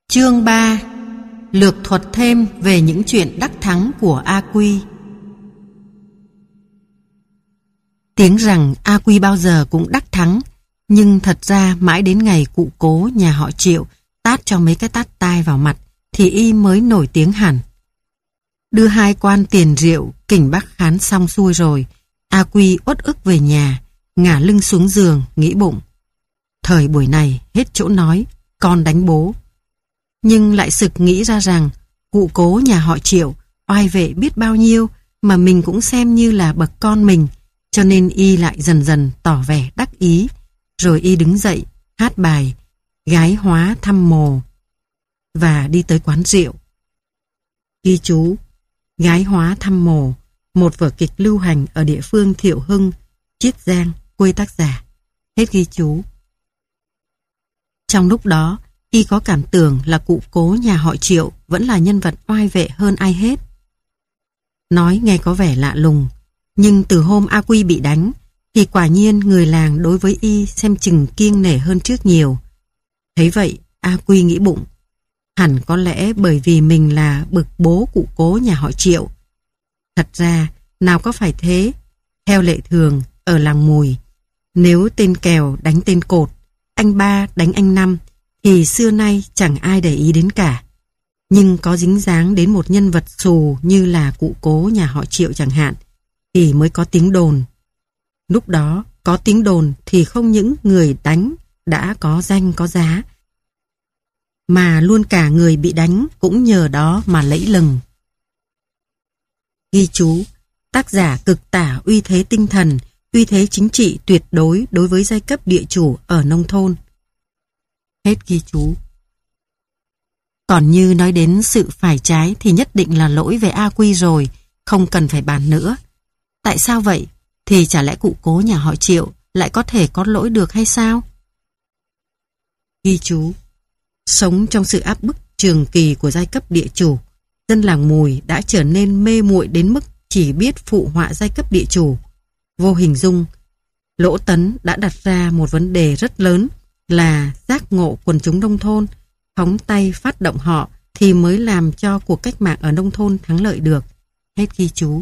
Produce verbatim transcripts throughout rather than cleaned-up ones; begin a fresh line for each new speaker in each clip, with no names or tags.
Chương ba. Lược thuật thêm về những chuyện đắc thắng của A Quy. Tiếng rằng A Quy bao giờ cũng đắc thắng, nhưng thật ra mãi đến ngày cụ cố nhà họ Triệu tát cho mấy cái tát tai vào mặt thì y mới nổi tiếng hẳn. Đưa hai quan tiền rượu kỉnh bác khán xong xuôi rồi, A Quy uất ức về nhà, ngả lưng xuống giường nghĩ bụng: thời buổi này hết chỗ nói, con đánh bố. Nhưng lại sực nghĩ ra rằng cụ cố nhà họ Triệu oai vệ biết bao nhiêu mà mình cũng xem như là bậc con mình, cho nên y lại dần dần tỏ vẻ đắc ý. Rồi y đứng dậy hát bài Gái hóa thăm mồ và đi tới quán rượu. Ghi chú: Gái hóa thăm mồ, một vở kịch lưu hành ở địa phương Thiệu Hưng, Chiết Giang, quê tác giả. Hết ghi chú. Trong lúc đó, y có cảm tưởng là cụ cố nhà họ Triệu vẫn là nhân vật oai vệ hơn ai hết. Nói nghe có vẻ lạ lùng, nhưng từ hôm A Quy bị đánh thì quả nhiên người làng đối với y xem chừng kiêng nể hơn trước nhiều. Thấy vậy, A Quy nghĩ bụng: hẳn có lẽ bởi vì mình là bực bố cụ cố nhà họ Triệu. Thật ra, nào có phải thế. Theo lệ thường, ở làng Mùi, nếu tên Kèo đánh tên Cột, anh Ba đánh anh Năm, thì xưa nay chẳng ai để ý đến cả. Nhưng có dính dáng đến một nhân vật xù như là cụ cố nhà họ Triệu chẳng hạn, thì mới có tiếng đồn. Lúc đó, có tiếng đồn thì không những người đánh đã có danh có giá, mà luôn cả người bị đánh cũng nhờ đó mà lẫy lừng. Ghi chú: tác giả cực tả uy thế tinh thần, uy thế chính trị tuyệt đối đối với giai cấp địa chủ ở nông thôn. Hết ghi chú. Còn như nói đến sự phải trái thì nhất định là lỗi về A Quy rồi, không cần phải bàn nữa. Tại sao vậy? Thì chả lẽ cụ cố nhà họ Triệu lại có thể có lỗi được hay sao? Ghi chú: sống trong sự áp bức trường kỳ của giai cấp địa chủ, dân làng Mùi đã trở nên mê muội đến mức chỉ biết phụ họa giai cấp địa chủ. Vô hình dung, Lỗ Tấn đã đặt ra một vấn đề rất lớn là giác ngộ quần chúng nông thôn, phóng tay phát động họ thì mới làm cho cuộc cách mạng ở nông thôn thắng lợi được. Hết ghi chú.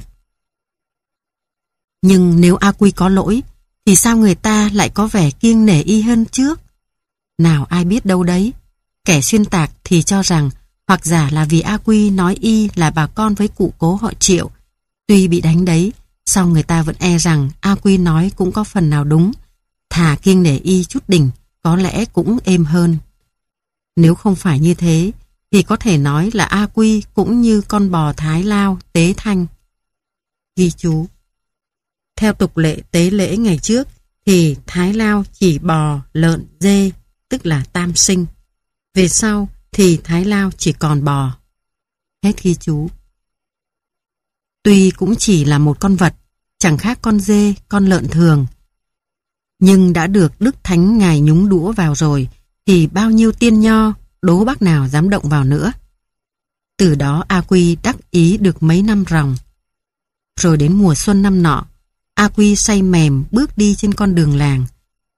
Nhưng nếu A Quy có lỗi thì sao người ta lại có vẻ kiêng nể y hơn trước? Nào ai biết đâu đấy. Kẻ xuyên tạc thì cho rằng hoặc giả là vì A Quy nói y là bà con với cụ cố họ Triệu. Tuy bị đánh đấy, song người ta vẫn e rằng A Quy nói cũng có phần nào đúng. Thà kiêng nể y chút đỉnh, có lẽ cũng êm hơn. Nếu không phải như thế, thì có thể nói là A Quy cũng như con bò Thái Lao tế thanh. Ghi chú: theo tục lệ tế lễ ngày trước, thì Thái Lao chỉ bò, lợn, dê, tức là tam sinh. Về sau thì Thái Lao chỉ còn bò. Hết ghi chú. Tuy cũng chỉ là một con vật, chẳng khác con dê, con lợn thường, nhưng đã được Đức Thánh Ngài nhúng đũa vào rồi, thì bao nhiêu tiên nho, đố bác nào dám động vào nữa. Từ đó A Quy đắc ý được mấy năm ròng. Rồi đến mùa xuân năm nọ, A Quy say mềm bước đi trên con đường làng.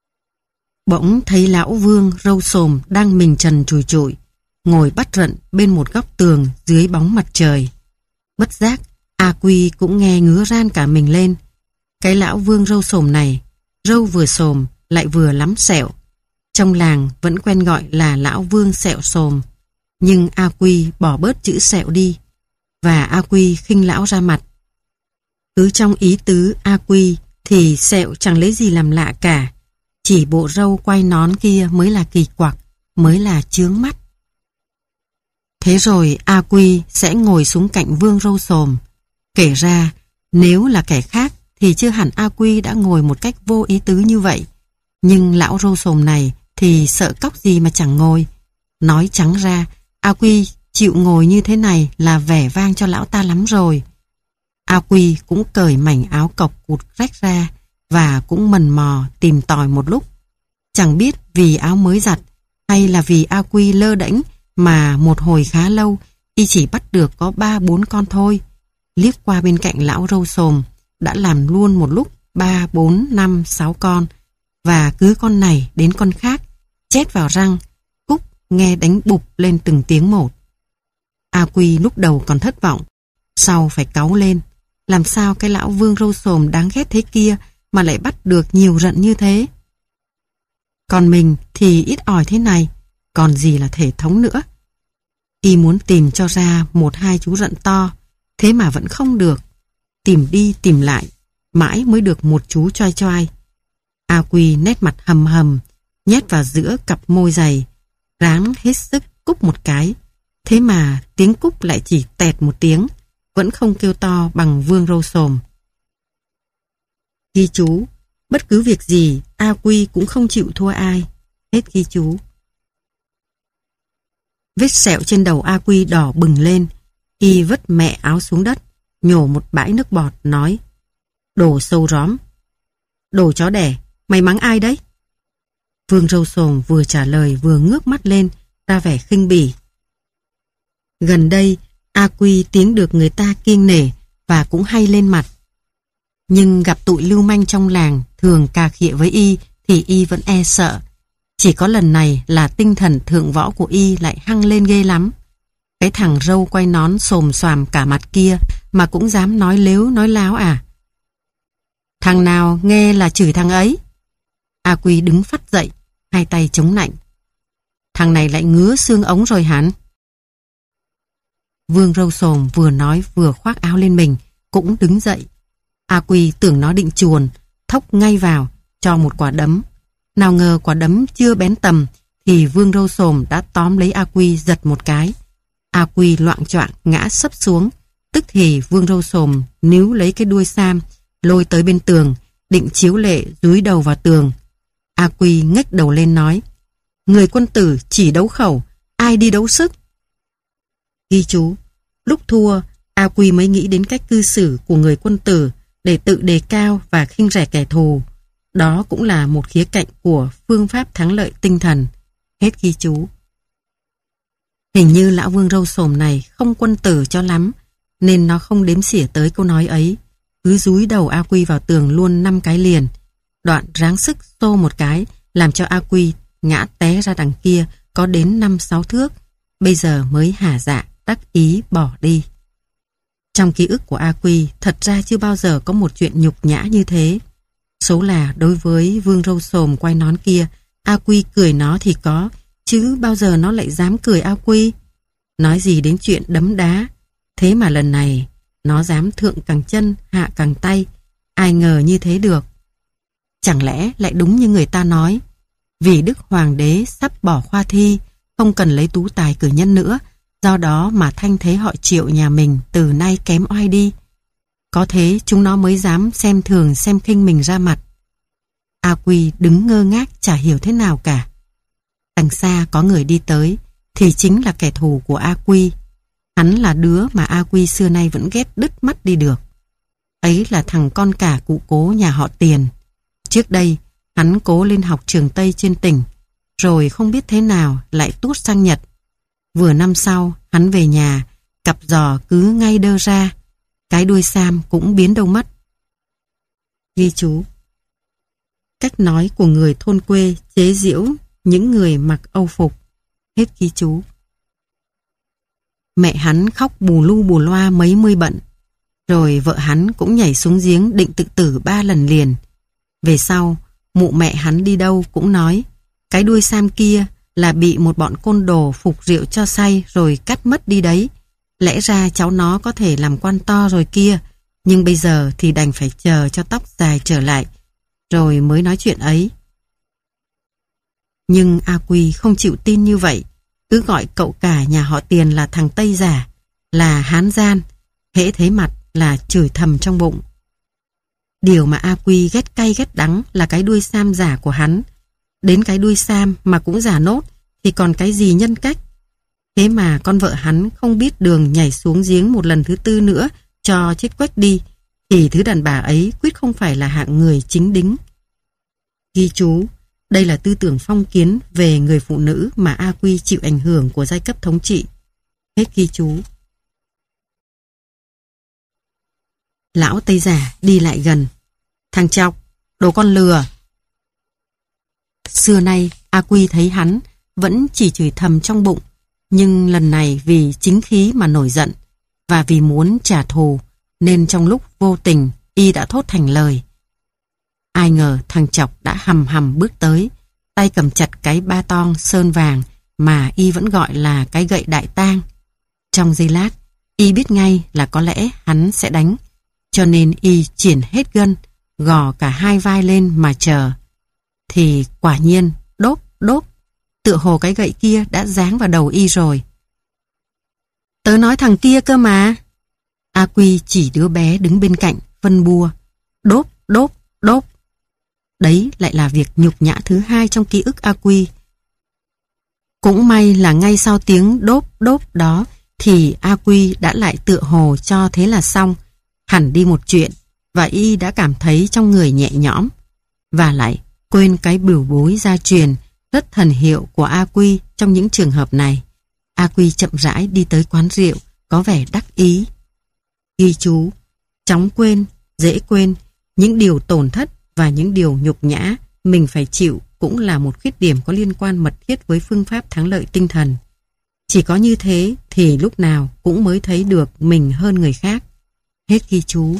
Bỗng thấy lão Vương râu xồm đang mình trần chùi chụi, ngồi bắt rận bên một góc tường dưới bóng mặt trời. Bất giác, A Quy cũng nghe ngứa ran cả mình lên. Cái lão Vương râu xồm này, râu vừa xồm lại vừa lắm sẹo. Trong làng vẫn quen gọi là lão Vương sẹo xồm, nhưng A Quy bỏ bớt chữ sẹo đi, và A Quy khinh lão ra mặt. Cứ trong ý tứ A Quy thì sẹo chẳng lấy gì làm lạ cả, chỉ bộ râu quai nón kia mới là kỳ quặc, mới là chướng mắt. Thế rồi A Quy sẽ ngồi xuống cạnh Vương râu xồm. Kể ra, nếu là kẻ khác thì chưa hẳn A Quy đã ngồi một cách vô ý tứ như vậy. Nhưng lão râu xồm này thì sợ cóc gì mà chẳng ngồi. Nói trắng ra, A Quy chịu ngồi như thế này là vẻ vang cho lão ta lắm rồi. A Quy cũng cởi mảnh áo cộc cụt rách ra và cũng mần mò tìm tòi một lúc. Chẳng biết vì áo mới giặt hay là vì A Quy lơ đễnh mà một hồi khá lâu y chỉ bắt được có ba bốn con thôi. Liếc qua bên cạnh lão râu xồm đã làm luôn một lúc ba, bốn, năm, sáu con, và cứ con này đến con khác chét vào răng, cúc nghe đánh bụp lên từng tiếng một. A Quy lúc đầu còn thất vọng, sau phải cáu lên. Làm sao cái lão Vương râu xồm đáng ghét thế kia mà lại bắt được nhiều rận như thế? Còn mình thì ít ỏi thế này, còn gì là thể thống nữa. Y muốn tìm cho ra một hai chú rận to, thế mà vẫn không được. Tìm đi tìm lại, mãi mới được một chú choai choai. A Quy nét mặt hầm hầm, nhét vào giữa cặp môi dày, ráng hết sức cúc một cái. Thế mà tiếng cúc lại chỉ tẹt một tiếng, vẫn không kêu to bằng Vương râu xồm. Ghi chú, bất cứ việc gì A Quy cũng không chịu thua ai. Hết ghi chú. Vết sẹo trên đầu A Quy đỏ bừng lên. Y vứt mẹ áo xuống đất, nhổ một bãi nước bọt, nói: Đồ sâu róm. Đồ chó đẻ, mày mắng ai đấy? Vương râu xồm vừa trả lời vừa ngước mắt lên, ra vẻ khinh bỉ. Gần đây, A Quy tiếng được người ta kiêng nể và cũng hay lên mặt. Nhưng gặp tụi lưu manh trong làng thường cà khịa với Y thì Y vẫn e sợ. Chỉ có lần này là tinh thần thượng võ của Y lại hăng lên ghê lắm. Cái thằng râu quay nón xồm xoàm cả mặt kia mà cũng dám nói lếu nói láo à? Thằng nào nghe là chửi thằng ấy. A Quy đứng phắt dậy, hai tay chống nạnh. Thằng này lại ngứa xương ống rồi hẳn. Vương râu xồm vừa nói vừa khoác áo lên mình, cũng đứng dậy. A Quy tưởng nó định chuồn, thốc ngay vào, cho một quả đấm. Nào ngờ quả đấm chưa bén tầm, thì Vương râu xồm đã tóm lấy A Quy giật một cái. A Quy loạng choạng ngã sấp xuống. Tức thì Vương râu xồm níu lấy cái đuôi sam, lôi tới bên tường, định chiếu lệ dúi đầu vào tường. A Quy ngách đầu lên nói: Người quân tử chỉ đấu khẩu, ai đi đấu sức? Ghi chú, lúc thua, A Quy mới nghĩ đến cách cư xử của người quân tử để tự đề cao và khinh rẻ kẻ thù. Đó cũng là một khía cạnh của phương pháp thắng lợi tinh thần. Hết ghi chú. Hình như lão Vương râu xồm này không quân tử cho lắm, nên nó không đếm xỉa tới câu nói ấy, cứ dúi đầu A Quy vào tường luôn năm cái liền. Đoạn ráng sức xô một cái, làm cho A Quy ngã té ra đằng kia có đến năm sáu thước. Bây giờ mới hả dạ đắc ý bỏ đi. Trong ký ức của A Quy thật ra chưa bao giờ có một chuyện nhục nhã như thế. Số là đối với Vương râu xồm quay nón kia, A Quy cười nó thì có, chứ bao giờ nó lại dám cười A Quy. Nói gì đến chuyện đấm đá. Thế mà lần này nó dám thượng cẳng chân hạ cẳng tay. Ai ngờ như thế được. Chẳng lẽ lại đúng như người ta nói, vì Đức Hoàng đế sắp bỏ khoa thi, không cần lấy tú tài cử nhân nữa, do đó mà thanh thế họ Triệu nhà mình từ nay kém oai đi. Có thế chúng nó mới dám xem thường xem khinh mình ra mặt. A Quy đứng ngơ ngác chả hiểu thế nào cả. Đằng xa có người đi tới, thì chính là kẻ thù của A Quy. Hắn là đứa mà A Quy xưa nay vẫn ghét đứt mắt đi được. Ấy là thằng con cả cụ Cố nhà họ Tiền. Trước đây, hắn cố lên học trường Tây trên tỉnh, rồi không biết thế nào lại tuốt sang Nhật. Vừa năm sau, hắn về nhà, cặp giò cứ ngay đơ ra, cái đuôi sam cũng biến đâu mất. Ghi chú. Cách nói của người thôn quê chế giễu những người mặc âu phục. Hết ghi chú. Mẹ hắn khóc bù lu bù loa mấy mươi bận. Rồi vợ hắn cũng nhảy xuống giếng định tự tử ba lần liền. Về sau, mụ mẹ hắn đi đâu cũng nói, cái đuôi sam kia là bị một bọn côn đồ phục rượu cho say rồi cắt mất đi đấy. Lẽ ra cháu nó có thể làm quan to rồi kia, nhưng bây giờ thì đành phải chờ cho tóc dài trở lại, rồi mới nói chuyện ấy. Nhưng A Quy không chịu tin như vậy, cứ gọi cậu cả nhà họ Tiền là thằng Tây giả, là hán gian, hễ thấy mặt là chửi thầm trong bụng. Điều mà A Quy ghét cay ghét đắng là cái đuôi sam giả của hắn. Đến cái đuôi sam mà cũng giả nốt thì còn cái gì nhân cách. Thế mà con vợ hắn không biết đường nhảy xuống giếng một lần thứ tư nữa cho chết quách đi, thì thứ đàn bà ấy quyết không phải là hạng người chính đính. Ghi chú, đây là tư tưởng phong kiến về người phụ nữ mà A Quy chịu ảnh hưởng của giai cấp thống trị. Hết ghi chú. Lão Tây giả đi lại gần. Thằng chọc, đồ con lừa. Xưa nay A Quy thấy hắn vẫn chỉ chửi thầm trong bụng, nhưng lần này vì chính khí mà nổi giận, và vì muốn trả thù, nên trong lúc vô tình y đã thốt thành lời. Ai ngờ thằng Chọc đã hầm hầm bước tới, tay cầm chặt cái ba tong sơn vàng mà y vẫn gọi là cái gậy đại tang. Trong giây lát, y biết ngay là có lẽ hắn sẽ đánh, cho nên y triển hết gân, gò cả hai vai lên mà chờ. Thì quả nhiên, đốp đốp, tựa hồ cái gậy kia đã giáng vào đầu y rồi. Tớ nói thằng kia cơ mà. A Quy chỉ đứa bé đứng bên cạnh, phân bua. Đốp đốp đốp. Đấy lại là việc nhục nhã thứ hai trong ký ức A Quy. Cũng may là ngay sau tiếng đốp đốp đó thì A Quy đã lại tựa hồ cho thế là xong, hẳn đi một chuyện, và y đã cảm thấy trong người nhẹ nhõm, và lại quên cái bửu bối gia truyền rất thần hiệu của A Quy trong những trường hợp này. A Quy chậm rãi đi tới quán rượu, có vẻ đắc ý. Ghi chú: chóng quên, dễ quên, những điều tổn thất và những điều nhục nhã mình phải chịu cũng là một khuyết điểm có liên quan mật thiết với phương pháp thắng lợi tinh thần. Chỉ có như thế thì lúc nào cũng mới thấy được mình hơn người khác. Hết ghi chú.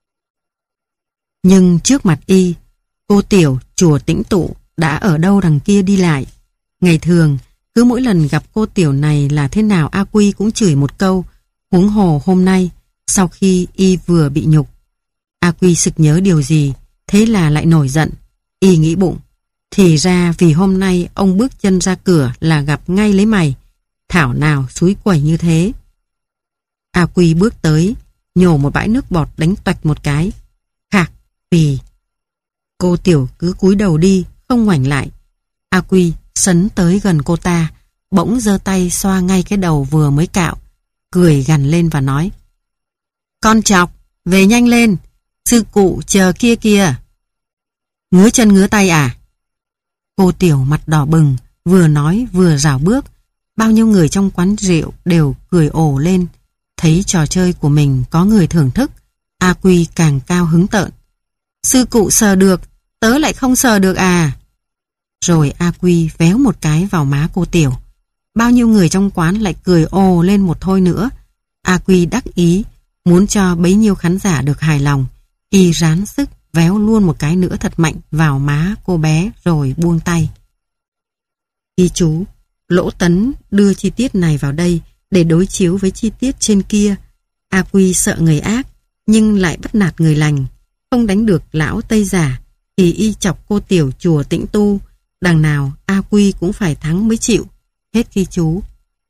Nhưng trước mặt y, cô Tiểu chùa Tĩnh Tụ đã ở đâu đằng kia đi lại. Ngày thường, cứ mỗi lần gặp cô Tiểu này là thế nào A Quy cũng chửi một câu, huống hồ hôm nay, sau khi y vừa bị nhục. A Quy sực nhớ điều gì, thế là lại nổi giận. Y nghĩ bụng, thì ra vì hôm nay ông bước chân ra cửa là gặp ngay lấy mày, thảo nào xúi quẩy như thế. A Quy bước tới, nhổ một bãi nước bọt đánh toạch một cái. Khạc, vì cô Tiểu cứ cúi đầu đi, không ngoảnh lại. A Quy sấn tới gần cô ta, bỗng giơ tay xoa ngay cái đầu vừa mới cạo, cười gằn lên và nói: Con Chọc, về nhanh lên, sư cụ chờ kia kìa. Ngứa chân ngứa tay à? Cô Tiểu mặt đỏ bừng, vừa nói vừa rảo bước. Bao nhiêu người trong quán rượu đều cười ồ lên. Thấy trò chơi của mình có người thưởng thức, A Quy càng cao hứng tợn. Sư cụ sờ được, tớ lại không sờ được à? Rồi A Quy véo một cái vào má cô Tiểu. Bao nhiêu người trong quán lại cười ồ lên một thôi nữa. A Quy đắc ý, muốn cho bấy nhiêu khán giả được hài lòng, y rán sức véo luôn một cái nữa thật mạnh vào má cô bé rồi buông tay. Ghi chú: Lỗ Tấn đưa chi tiết này vào đây để đối chiếu với chi tiết trên kia. A Quy sợ người ác nhưng lại bắt nạt người lành, không đánh được lão Tây giả thì y chọc cô Tiểu chùa Tĩnh Tu, đằng nào A Quy cũng phải thắng mới chịu. Hết ghi chú.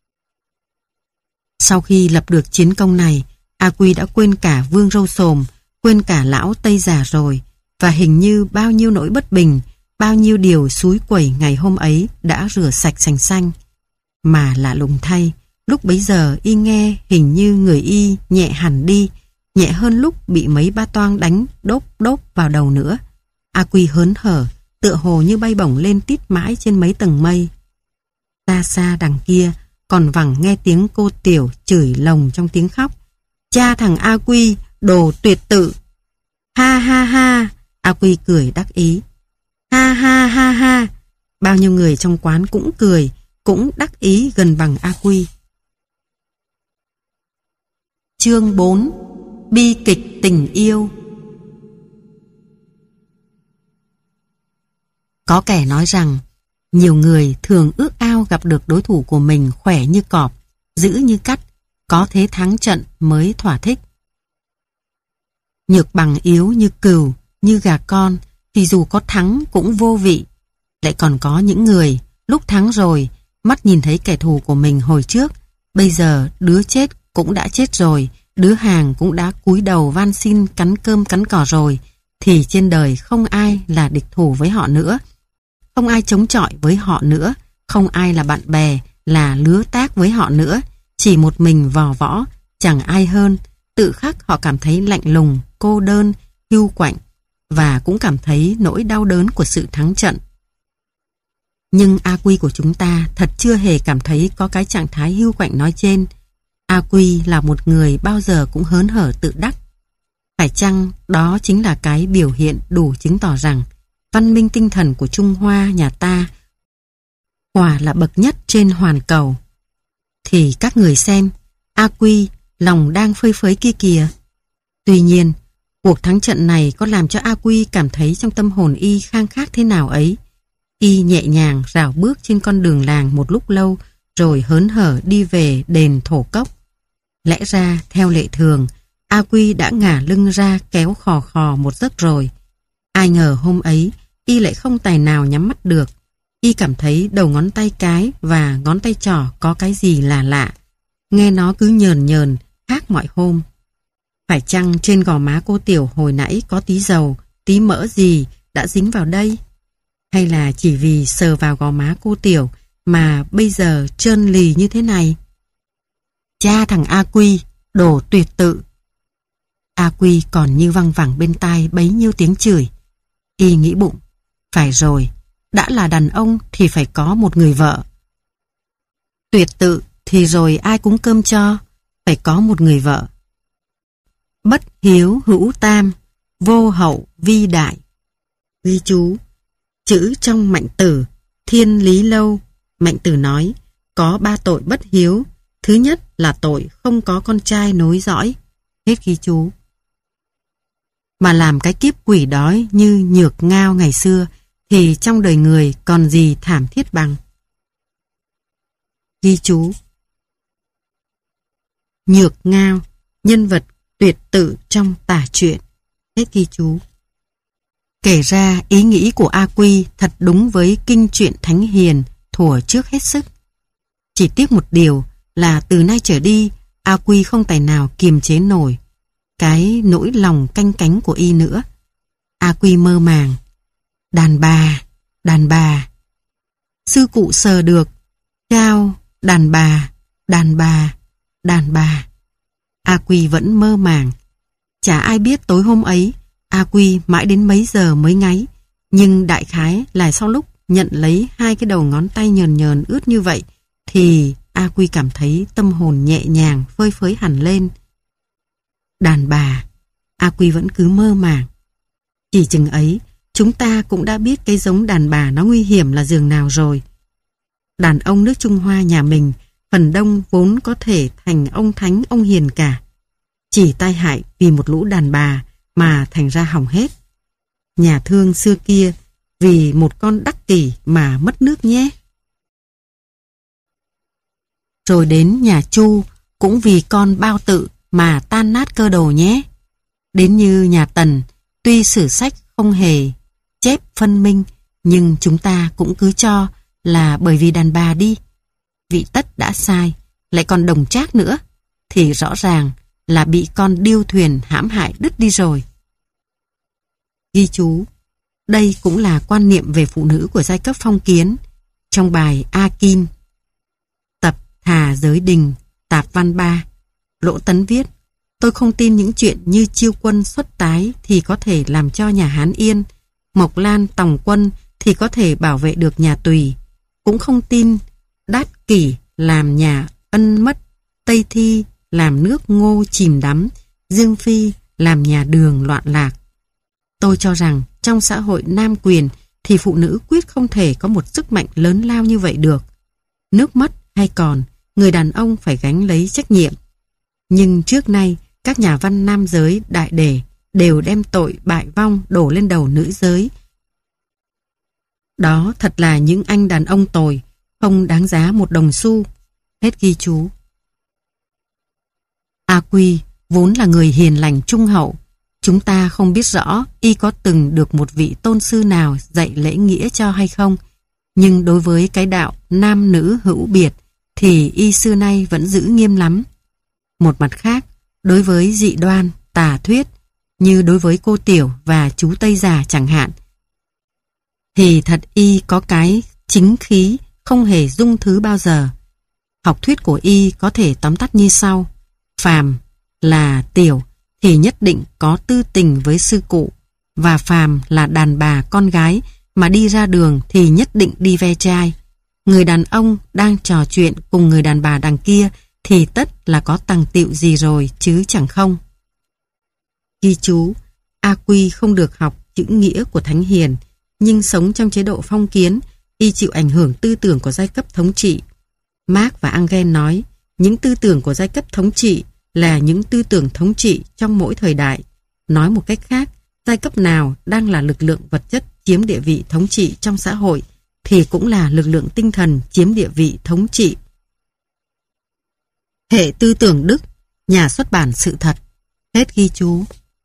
Sau khi lập được chiến công này, A Quy đã quên cả Vương Râu Xồm, quên cả lão Tây giả rồi, và hình như bao nhiêu nỗi bất bình, bao nhiêu điều xúi quẩy ngày hôm ấy đã rửa sạch sành xanh. Mà lạ lùng thay, lúc bấy giờ y nghe hình như người y nhẹ hẳn đi, nhẹ hơn lúc bị mấy ba toang đánh đốp đốp vào đầu nữa. A Quy hớn hở, tựa hồ như bay bổng lên tít mãi trên mấy tầng mây. Xa xa đằng kia còn vẳng nghe tiếng cô Tiểu chửi lồng trong tiếng khóc: Cha thằng A Quy, đồ tuyệt tự. Ha ha ha. A Quy cười đắc ý. Ha ha ha ha. Bao nhiêu người trong quán cũng cười, cũng đắc ý gần bằng A Quy. Chương bốn. Bi kịch tình yêu. Có kẻ nói rằng nhiều người thường ước ao gặp được đối thủ của mình khỏe như cọp, dữ như cắt, có thế thắng trận mới thỏa thích. Nhược bằng yếu như cừu, như gà con thì dù có thắng cũng vô vị. Lại còn có những người lúc thắng rồi, mắt nhìn thấy kẻ thù của mình hồi trước, bây giờ đứa chết cũng đã chết rồi, đứa hàng cũng đã cúi đầu van xin cắn cơm cắn cỏ rồi, thì trên đời không ai là địch thủ với họ nữa, không ai chống chọi với họ nữa, không ai là bạn bè, là lứa tác với họ nữa, chỉ một mình vò võ, chẳng ai hơn. Tự khắc họ cảm thấy lạnh lùng, cô đơn, hiu quạnh, và cũng cảm thấy nỗi đau đớn của sự thắng trận. Nhưng A Quy của chúng ta thật chưa hề cảm thấy có cái trạng thái hiu quạnh nói trên. A Quy là một người bao giờ cũng hớn hở tự đắc. Phải chăng đó chính là cái biểu hiện đủ chứng tỏ rằng văn minh tinh thần của Trung Hoa nhà ta quả là bậc nhất trên hoàn cầu. Thì các người xem, A Quy lòng đang phơi phới kia kìa. Tuy nhiên, cuộc thắng trận này có làm cho A Quy cảm thấy trong tâm hồn y khang khát thế nào ấy. Y nhẹ nhàng rảo bước trên con đường làng một lúc lâu, rồi hớn hở đi về đền Thổ Cốc. Lẽ ra, theo lệ thường, A Quy đã ngả lưng ra kéo khò khò một giấc rồi. Ai ngờ hôm ấy, y lại không tài nào nhắm mắt được. Y cảm thấy đầu ngón tay cái và ngón tay trỏ có cái gì là lạ. Nghe nó cứ nhờn nhờn, khác mọi hôm. Phải chăng trên gò má cô Tiểu hồi nãy có tí dầu, tí mỡ gì đã dính vào đây? Hay là chỉ vì sờ vào gò má cô Tiểu mà bây giờ trơn lì như thế này? Cha thằng A Quy, đồ tuyệt tự. A Quy còn như văng vẳng bên tai bấy nhiêu tiếng chửi. Y nghĩ bụng, phải rồi, đã là đàn ông thì phải có một người vợ. Tuyệt tự thì rồi ai cúng cơm cho, phải có một người vợ. Bất hiếu hữu tam, vô hậu vi đại. Ghi chú, chữ trong Mạnh Tử, Thiên Lý Lâu, Mạnh Tử nói, có ba tội bất hiếu. Thứ nhất là tội không có con trai nối dõi. Hết ghi chú. Mà làm cái kiếp quỷ đói như Nhược Ngao ngày xưa, thì trong đời người còn gì thảm thiết bằng. Ghi chú. Nhược Ngao, nhân vật tuyệt tự trong tả truyện. Hết ghi chú. Kể ra ý nghĩ của A Quy thật đúng với kinh truyện Thánh Hiền thuở trước hết sức. Chỉ tiếc một điều là từ nay trở đi A Quy không tài nào kiềm chế nổi cái nỗi lòng canh cánh của y nữa. A Quy mơ màng. Đàn bà, đàn bà. Sư cụ sờ được. Chao, đàn bà, đàn bà, đàn bà. A Quy vẫn mơ màng. Chả ai biết tối hôm ấy A Quy mãi đến mấy giờ mới ngáy. Nhưng đại khái là sau lúc nhận lấy hai cái đầu ngón tay nhờn nhờn ướt như vậy thì A Quy cảm thấy tâm hồn nhẹ nhàng phơi phới hẳn lên. Đàn bà, A Quy vẫn cứ mơ màng. Chỉ chừng ấy, chúng ta cũng đã biết cái giống đàn bà nó nguy hiểm là giường nào rồi. Đàn ông nước Trung Hoa nhà mình, phần đông vốn có thể thành ông thánh ông hiền cả. Chỉ tai hại vì một lũ đàn bà mà thành ra hỏng hết. Nhà thương xưa kia vì một con đắc kỷ mà mất nước nhé. Rồi đến nhà Chu cũng vì con bao tự mà tan nát cơ đồ nhé. Đến như nhà Tần, tuy sử sách không hề chép phân minh, nhưng chúng ta cũng cứ cho là bởi vì đàn bà đi. Vị Tất đã sai, lại còn Đồng Trác nữa, thì rõ ràng là bị con điêu thuyền hãm hại đứt đi rồi. Ghi chú, đây cũng là quan niệm về phụ nữ của giai cấp phong kiến. Trong bài A Kim, tập Thà Giới Đình, tạp văn ba, Lỗ Tấn viết, tôi không tin những chuyện như chiêu quân xuất tái thì có thể làm cho nhà Hán yên, Mộc Lan tòng quân thì có thể bảo vệ được nhà Tùy, cũng không tin Đát Kỷ làm nhà Ân mất, Tây Thi làm nước Ngô chìm đắm, Dương Phi làm nhà Đường loạn lạc. Tôi cho rằng trong xã hội nam quyền thì phụ nữ quyết không thể có một sức mạnh lớn lao như vậy được. Nước mất hay còn, người đàn ông phải gánh lấy trách nhiệm. Nhưng trước nay, các nhà văn nam giới đại đề đều đem tội bại vong đổ lên đầu nữ giới. Đó thật là những anh đàn ông tồi, không đáng giá một đồng xu. Hết ghi chú. A Quy vốn là người hiền lành trung hậu. Chúng ta không biết rõ y có từng được một vị tôn sư nào dạy lễ nghĩa cho hay không. Nhưng đối với cái đạo nam nữ hữu biệt thì y xưa nay vẫn giữ nghiêm lắm. Một mặt khác, đối với dị đoan, tà thuyết, như đối với cô Tiểu và chú Tây già chẳng hạn, thì thật y có cái chính khí không hề dung thứ bao giờ. Học thuyết của y có thể tóm tắt như sau. Phàm là Tiểu thì nhất định có tư tình với sư cụ, và phàm là đàn bà con gái mà đi ra đường thì nhất định đi ve chai. Người đàn ông đang trò chuyện cùng người đàn bà đằng kia thì tất là có tằng tịu gì rồi chứ chẳng không. Ghi chú, A Quy không được học chữ nghĩa của Thánh Hiền, nhưng sống trong chế độ phong kiến y chịu ảnh hưởng tư tưởng của giai cấp thống trị. Marx và Engels nói, những tư tưởng của giai cấp thống trị là những tư tưởng thống trị trong mỗi thời đại. Nói một cách khác, giai cấp nào đang là lực lượng vật chất chiếm địa vị thống trị trong xã hội thì cũng là lực lượng tinh thần chiếm địa vị thống trị. Hệ tư tưởng Đức, nhà xuất bản Sự Thật. Hết ghi chú.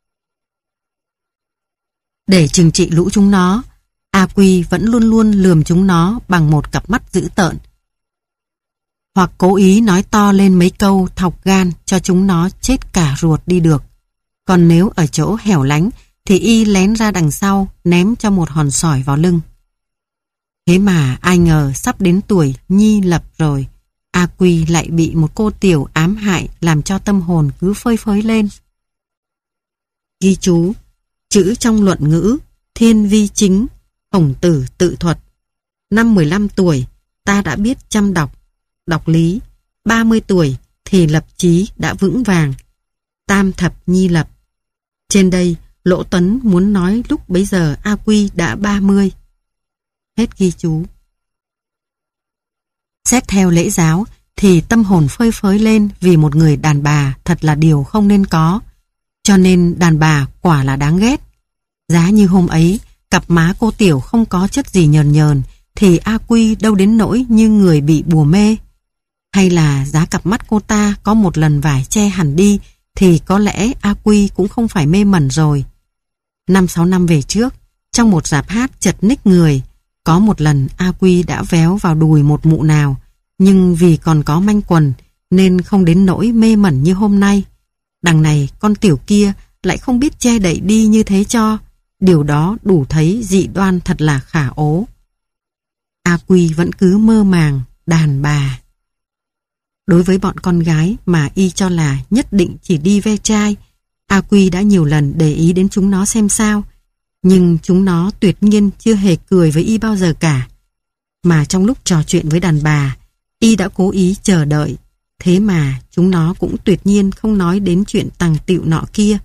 Để trừng trị lũ chúng nó, A Quy vẫn luôn luôn lườm chúng nó bằng một cặp mắt dữ tợn, hoặc cố ý nói to lên mấy câu thọc gan cho chúng nó chết cả ruột đi được. Còn nếu ở chỗ hẻo lánh thì y lén ra đằng sau ném cho một hòn sỏi vào lưng. Thế mà ai ngờ sắp đến tuổi nhi lập rồi, A Quy lại bị một cô tiểu ám hại làm cho tâm hồn cứ phơi phới lên. Ghi chú, chữ trong luận ngữ, thiên vi chính, Khổng Tử tự thuật. Năm mười lăm tuổi, ta đã biết chăm đọc, đọc lý. ba mươi tuổi thì lập chí đã vững vàng. Tam thập nhi lập. Trên đây, Lỗ Tuấn muốn nói lúc bấy giờ A Quy đã ba mươi. Hết ghi chú. Xét theo lễ giáo thì tâm hồn phơi phới lên vì một người đàn bà thật là điều không nên có. Cho nên đàn bà quả là đáng ghét. Giá như hôm ấy, cặp má cô tiểu không có chất gì nhờn nhờn thì A Quy đâu đến nỗi như người bị bùa mê. Hay là giá cặp mắt cô ta có một lần vải che hẳn đi thì có lẽ A Quy cũng không phải mê mẩn rồi. Năm sáu năm về trước, trong một rạp hát chật ních người, có một lần A Quy đã véo vào đùi một mụ nào, nhưng vì còn có manh quần nên không đến nỗi mê mẩn như hôm nay. Đằng này con tiểu kia lại không biết che đậy đi như thế cho. Điều đó đủ thấy dị đoan thật là khả ố. A Quy vẫn cứ mơ màng đàn bà. Đối với bọn con gái mà y cho là nhất định chỉ đi ve trai, A Quy đã nhiều lần để ý đến chúng nó xem sao, nhưng chúng nó tuyệt nhiên chưa hề cười với y bao giờ cả. Mà trong lúc trò chuyện với đàn bà, y đã cố ý chờ đợi, thế mà chúng nó cũng tuyệt nhiên không nói đến chuyện tằng tịu nọ kia.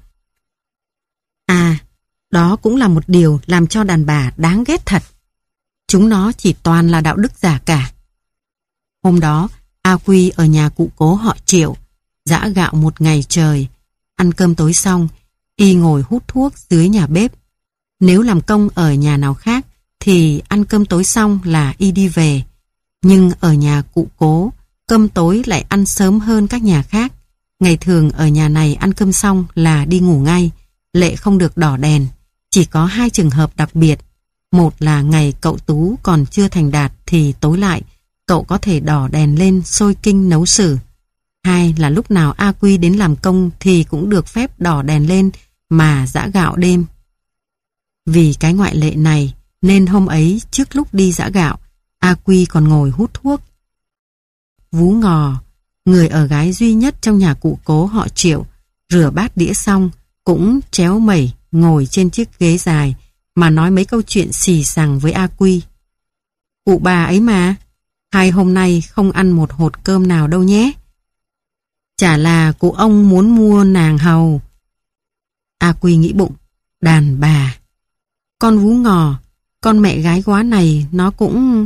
À, đó cũng là một điều làm cho đàn bà đáng ghét thật. Chúng nó chỉ toàn là đạo đức giả cả. Hôm đó, A Quy ở nhà cụ cố họ Triệu, giã gạo một ngày trời. Ăn cơm tối xong, y ngồi hút thuốc dưới nhà bếp. Nếu làm công ở nhà nào khác thì ăn cơm tối xong là y đi về. Nhưng ở nhà cụ cố, cơm tối lại ăn sớm hơn các nhà khác. Ngày thường ở nhà này ăn cơm xong là đi ngủ ngay, lệ không được đỏ đèn. Chỉ có hai trường hợp đặc biệt. Một là ngày cậu Tú còn chưa thành đạt thì tối lại, cậu có thể đỏ đèn lên sôi kinh nấu sử. Hai là lúc nào A Quy đến làm công thì cũng được phép đỏ đèn lên mà giã gạo đêm. Vì cái ngoại lệ này nên hôm ấy trước lúc đi giã gạo, A Quy còn ngồi hút thuốc. Vú Ngò, người ở gái duy nhất trong nhà cụ cố họ Triệu, rửa bát đĩa xong cũng tréo mẩy ngồi trên chiếc ghế dài mà nói mấy câu chuyện xì xằng với A Quy. Cụ bà ấy mà, hai hôm nay không ăn một hột cơm nào đâu nhé. Chả là cụ ông muốn mua nàng hầu. A Quy nghĩ bụng, đàn bà. Con Vú Ngò, con mẹ gái quá này nó cũng...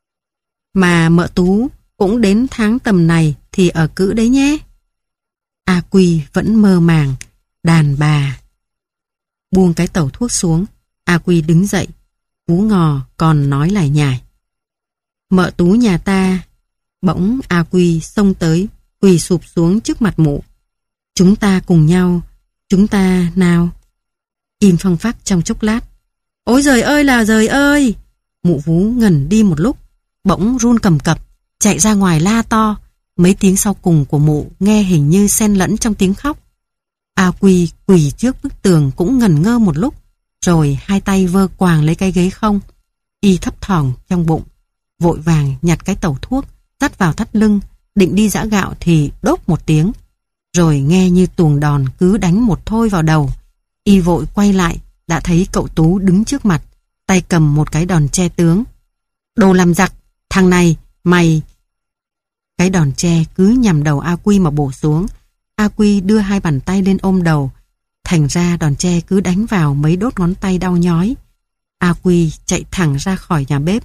Mà mợ Tú cũng đến tháng tầm này thì ở cữ đấy nhé. A Quy vẫn mơ màng, đàn bà. Buông cái tẩu thuốc xuống, A Quy đứng dậy. Vú Ngò còn nói lải nhải. Mợ Tú nhà ta. Bỗng A Quy xông tới, quỳ sụp xuống trước mặt mụ. Chúng ta cùng nhau, chúng ta nào. Im phăng phắc trong chốc lát. Ôi giời ơi là giời ơi. Mụ Vú ngẩn đi một lúc, bỗng run cầm cập, chạy ra ngoài la to. Mấy tiếng sau cùng của mụ nghe hình như xen lẫn trong tiếng khóc. A Quy quỳ trước bức tường cũng ngẩn ngơ một lúc, rồi hai tay vơ quàng lấy cái ghế không. Y thấp thỏm trong bụng, vội vàng nhặt cái tẩu thuốc, dắt vào thắt lưng, định đi giã gạo thì đốt một tiếng. Rồi nghe như tuồng đòn cứ đánh một thôi vào đầu. Y vội quay lại, đã thấy cậu Tú đứng trước mặt, tay cầm một cái đòn tre tướng. Đồ làm giặc, thằng này, mày... Cái đòn tre cứ nhằm đầu A Quy mà bổ xuống. A Quy đưa hai bàn tay lên ôm đầu. Thành ra đòn tre cứ đánh vào mấy đốt ngón tay đau nhói. A Quy chạy thẳng ra khỏi nhà bếp,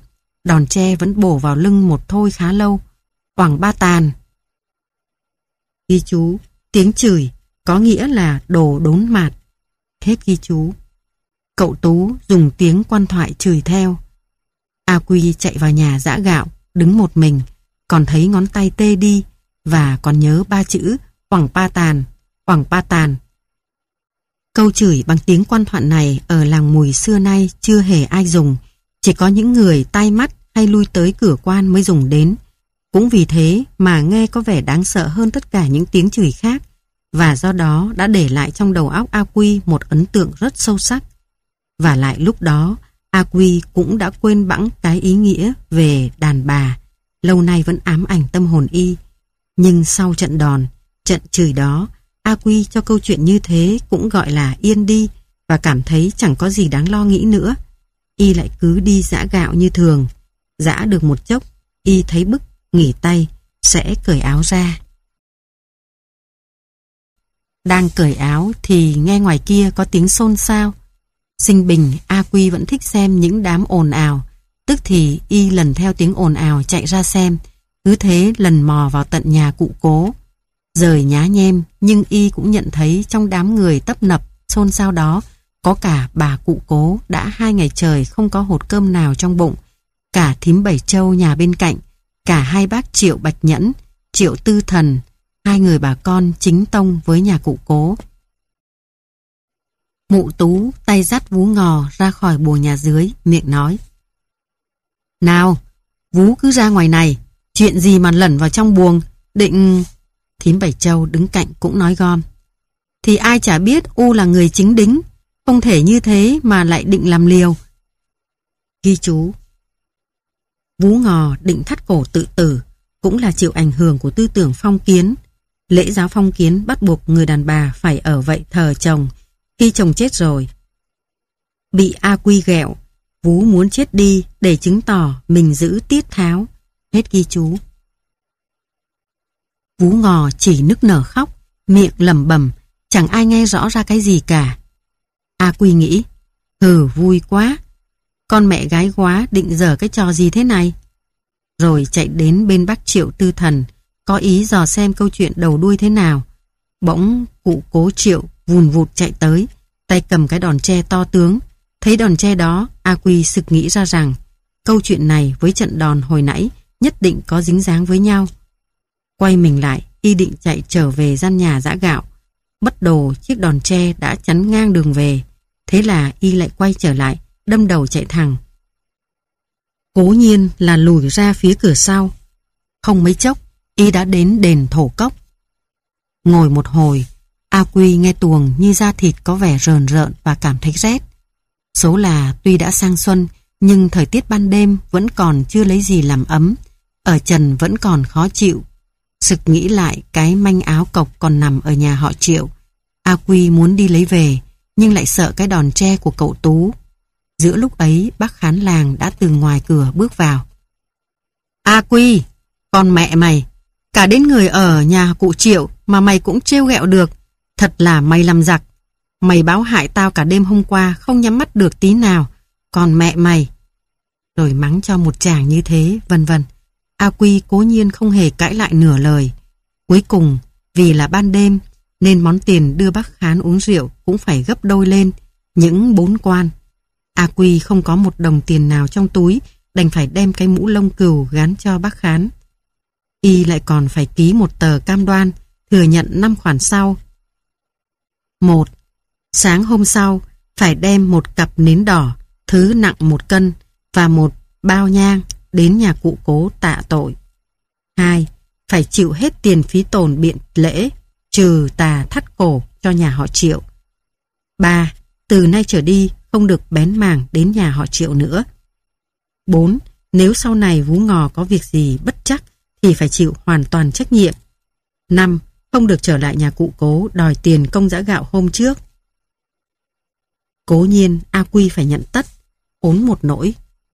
đòn tre vẫn bổ vào lưng một thôi khá lâu. Oảng ba tàn. Ghi chú, tiếng chửi có nghĩa là đồ đốn mạt. Hết ghi chú. Cậu Tú dùng tiếng quan thoại chửi theo. A Quy chạy vào nhà giã gạo, đứng một mình, còn thấy ngón tay tê đi và còn nhớ ba chữ Oảng pa tàn, Oảng pa tàn. Câu chửi bằng tiếng quan thoại này ở làng Mùi xưa nay chưa hề ai dùng, chỉ có những người tai mắt hay lui tới cửa quan mới dùng đến. Cũng vì thế mà nghe có vẻ đáng sợ hơn tất cả những tiếng chửi khác, và do đó đã để lại trong đầu óc A Quy một ấn tượng rất sâu sắc. Và lại lúc đó, A Quy cũng đã quên bẵng cái ý nghĩa về đàn bà, lâu nay vẫn ám ảnh tâm hồn y. Nhưng sau trận đòn, trận chửi đó, A Quy cho câu chuyện như thế cũng gọi là yên đi và cảm thấy chẳng có gì đáng lo nghĩ nữa. Y lại cứ đi giã gạo như thường. Giã được một chốc, y thấy bức, nghỉ tay, sẽ cởi áo ra. Đang cởi áo thì nghe ngoài kia có tiếng xôn xao. Sinh bình, A Quy vẫn thích xem những đám ồn ào, tức thì y lần theo tiếng ồn ào chạy ra xem, cứ thế lần mò vào tận nhà cụ Cố. Rời nhá nhem, nhưng y cũng nhận thấy trong đám người tấp nập xôn xao đó có cả bà cụ Cố đã hai ngày trời không có hột cơm nào trong bụng, cả thím Bảy Châu nhà bên cạnh, cả hai bác Triệu Bạch Nhẫn, Triệu Tư Thần, hai người bà con chính tông với nhà cụ Cố. Mụ Tú tay dắt Vú Ngò ra khỏi buồng nhà dưới, miệng nói: "Nào, Vú cứ ra ngoài này, chuyện gì mà lẩn vào trong buồng, định..." Thím Bảy Châu đứng cạnh cũng nói gom: "Thì ai chả biết U là người chính đính, không thể như thế mà lại định làm liều." Ghi chú: Vú Ngò định thắt cổ tự tử, cũng là chịu ảnh hưởng của tư tưởng phong kiến. Lễ giáo phong kiến bắt buộc người đàn bà phải ở vậy thờ chồng, khi chồng chết rồi. Bị A Quy ghẹo, Vú muốn chết đi để chứng tỏ mình giữ tiết tháo. Hết ghi chú. Vú Ngò chỉ nức nở khóc, miệng lẩm bẩm, chẳng ai nghe rõ ra cái gì cả. A Quy nghĩ: hừ, vui quá, con mẹ gái quá định giở cái trò gì thế này. Rồi chạy đến bên bác Triệu Tư Thần, có ý dò xem câu chuyện đầu đuôi thế nào. Bỗng cụ Cố Triệu vùn vụt chạy tới, tay cầm cái đòn tre to tướng. Thấy đòn tre đó, A Quy sực nghĩ ra rằng câu chuyện này với trận đòn hồi nãy nhất định có dính dáng với nhau. Quay mình lại, y định chạy trở về gian nhà giã gạo. Bất đồ chiếc đòn tre đã chắn ngang đường về. Thế là y lại quay trở lại, đâm đầu chạy thẳng. Cố nhiên là lùi ra phía cửa sau. Không mấy chốc, y đã đến đền Thổ Cốc. Ngồi một hồi, A Quy nghe tuồng như da thịt có vẻ rờn rợn và cảm thấy rét. Số là tuy đã sang xuân, nhưng thời tiết ban đêm vẫn còn chưa lấy gì làm ấm. Ở trần vẫn còn khó chịu. Sực nghĩ lại cái manh áo cộc còn nằm ở nhà họ Triệu. A Quy muốn đi lấy về, nhưng lại sợ cái đòn tre của cậu Tú. Giữa lúc ấy, bác khán làng đã từ ngoài cửa bước vào. A Quy, con mẹ mày, cả đến người ở nhà cụ Triệu mà mày cũng trêu ghẹo được. Thật là mày làm giặc. Mày báo hại tao cả đêm hôm qua, không nhắm mắt được tí nào. Còn mẹ mày. Rồi mắng cho một chàng như thế, vân vân. A Quy cố nhiên không hề cãi lại nửa lời. Cuối cùng, vì là ban đêm, nên món tiền đưa bác khán uống rượu cũng phải gấp đôi lên, những bốn quan. A Quy không có một đồng tiền nào trong túi, đành phải đem cái mũ lông cừu gán cho bác khán. Y lại còn phải ký một tờ cam đoan, thừa nhận năm khoản sau. Một, sáng hôm sau, phải đem một cặp nến đỏ, thứ nặng một cân, và một bao nhang đến nhà cụ Cố tạ tội. Hai, phải chịu hết tiền phí tổn biện lễ, trừ tà thắt cổ cho nhà họ Triệu. Ba, từ nay trở đi không được bén mảng đến nhà họ Triệu nữa. Bốn, nếu sau này Vú Ngò có việc gì bất trắc thì phải chịu hoàn toàn trách nhiệm. Năm, không được trở lại nhà cụ Cố đòi tiền công giã gạo hôm trước. Cố nhiên A Quy phải nhận tất, ốn một nỗi.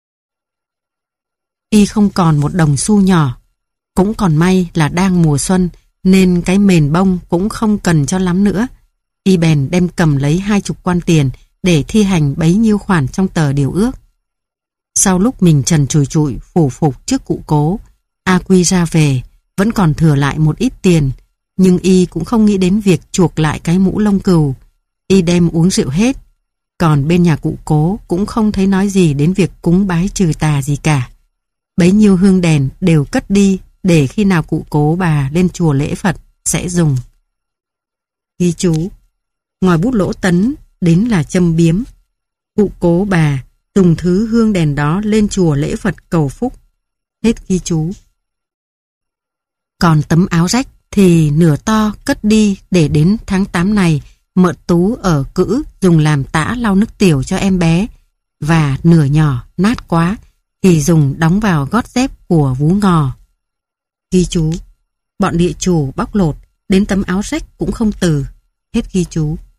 Y không còn một đồng xu nhỏ. Cũng còn may là đang mùa xuân, nên cái mền bông cũng không cần cho lắm nữa. Y bèn đem cầm lấy hai chục quan tiền để thi hành bấy nhiêu khoản trong tờ điều ước. Sau lúc mình trần trùi trụi phủ phục trước cụ cố, A Quy ra về, vẫn còn thừa lại một ít tiền, nhưng y cũng không nghĩ đến việc chuộc lại cái mũ lông cừu. Y đem uống rượu hết. Còn bên nhà cụ cố cũng không thấy nói gì đến việc cúng bái trừ tà gì cả. Bấy nhiêu hương đèn đều cất đi để khi nào cụ cố bà lên chùa lễ Phật sẽ dùng. Ghi chú: ngòi bút Lỗ Tấn đến là châm biếm. Cụ cố bà dùng thứ hương đèn đó lên chùa lễ Phật cầu phúc. Hết ghi chú. Còn tấm áo rách thì nửa to cất đi để đến tháng tám này Mợ Tú ở cữ dùng làm tã lau nước tiểu cho em bé, và nửa nhỏ nát quá thì dùng đóng vào gót dép của Vú Ngò. Ghi chú: bọn địa chủ bóc lột đến tấm áo rách cũng không từ. Hết ghi chú.